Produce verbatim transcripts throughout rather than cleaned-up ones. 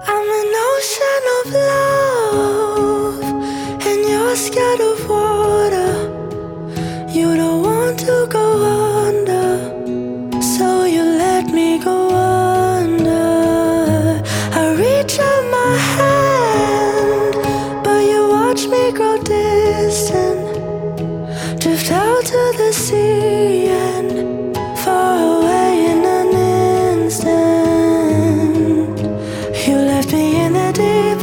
I'm an ocean of love, and you're scared of water. You don't want to go under, so you let me go under. I reach out my hand, but you watch me grow distant, drift out to the sea and far away in an instant. You left me in the deep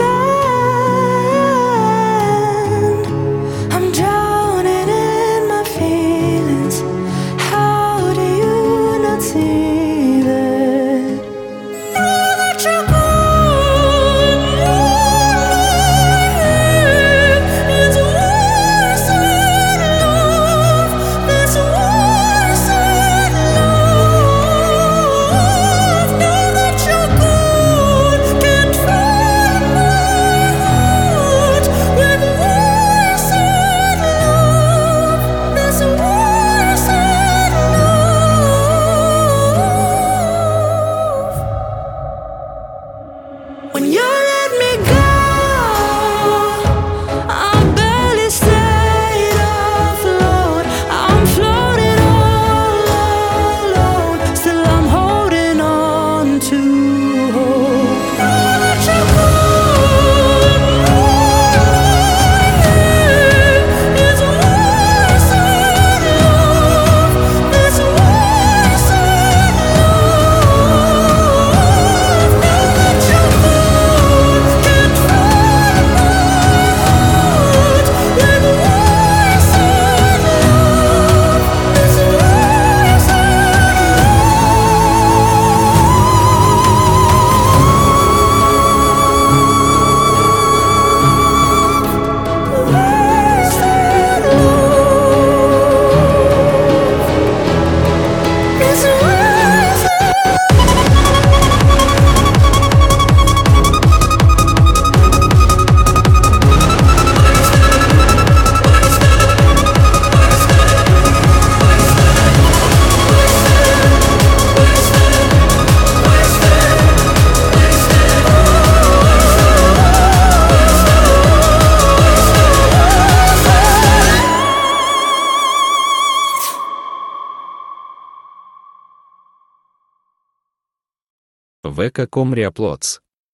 end. I'm drowning in my feelings. How do you not see that? Now that you're gone, it's worse than love. It's worse than love. Now that you're gone, can't find my heart with worse than love. It's worse than love. When you let me go, I barely stayed afloat. I'm floating all alone. Still I'm holding on to hope. Now that you're gone, it's worse than love. It's worse than love. Now that you're gone, can't find my heart with worse than love. It's worse than worse than love. It's worse than вэ ка точка ком Реаплотс